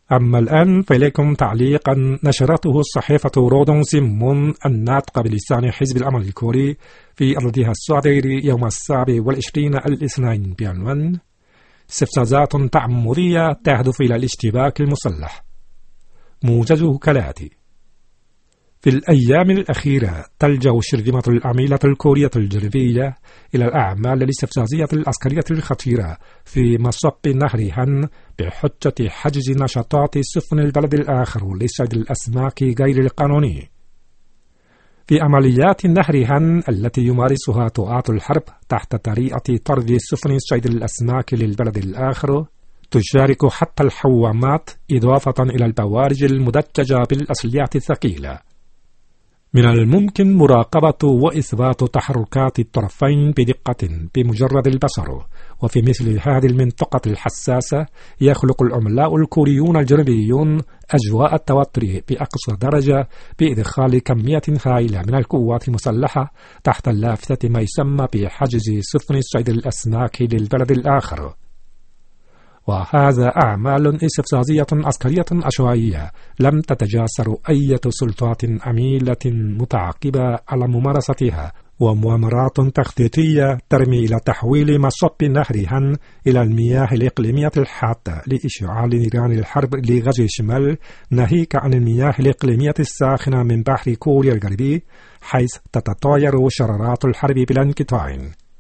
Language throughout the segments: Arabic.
أما الآن فإليكم تعليقا نشرته الصحيفة رودون سيمون الناطقة بلسان حزب الأمل الكوري في أرضها الصادر يوم 27 الاثنين بعنوان استفزازات تعمدية تهدف إلى الاشتباك المسلح. موجزه كالآتي: في الأيام الأخيرة تلجأ الشرذمة العميلة الكورية الجنوبية إلى الأعمال الاستفزازية العسكرية الخطيرة في مصب نهر هان بحجة حجز نشاطات سفن البلد الآخر لصيد الأسماك غير القانوني. في عمليات نهر هان التي يمارسها طاقات الحرب تحت طريقة طرد سفن صيد الأسماك للبلد الآخر تشارك حتى الحوامات إضافة إلى البوارج المدججة بالأسلحة الثقيلة. من الممكن مراقبة وإثبات تحركات الطرفين بدقة بمجرد البصر، وفي مثل هذه المنطقة الحساسة يخلق العملاء الكوريون الجنوبيون أجواء التوتر بأقصى درجة بإدخال كمية هائلة من القوات المسلحة تحت لافتة ما يسمى بحجز سفن صيد الأسماك للبلد الآخر. وهذا أعمال استفزازية عسكرية عشوائية لم تتجاسر أي سلطات عميلة متعاقبة على ممارستها، ومؤامرات تخطيطية ترمي إلى تحويل مصب نهر هان إلى المياه الإقليمية الحادة لإشعال نيران الحرب لغزو الشمال، ناهيك عن المياه الإقليمية الساخنة من بحر كوريا الغربي، حيث تتطاير شرارات الحرب بلا انقطاع.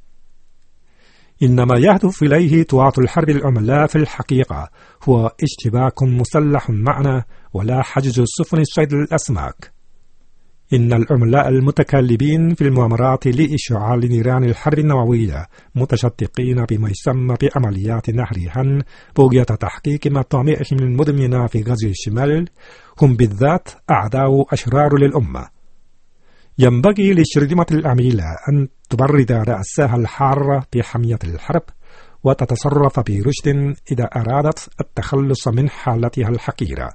إنما يهدف إليه طاقات الحرب العملاء في الحقيقة هو اشتباك مسلح معنا، ولا حجز سفن صيد الأسماك. إن العملاء المتكلبين في المؤامرات لإشعال نيران الحرب النووية متشتقين بما يسمى بعمليات نهر هان بغية تحقيق مطامعهم المدمنة في غزو الشمال هم بالذات أعداء أشرار للأمة. ينبغي للشرذمة العميلة أن تبرد رأسها الحارة بحمية الحرب وتتصرف برشد إذا أرادت التخلص من حالتها الحقيرة.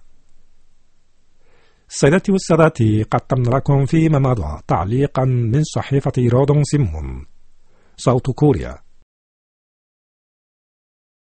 سيدتي والسادتي، قدمنا لكم فيما مضى تعليقا من صحيفة رودون سيمون صوت كوريا.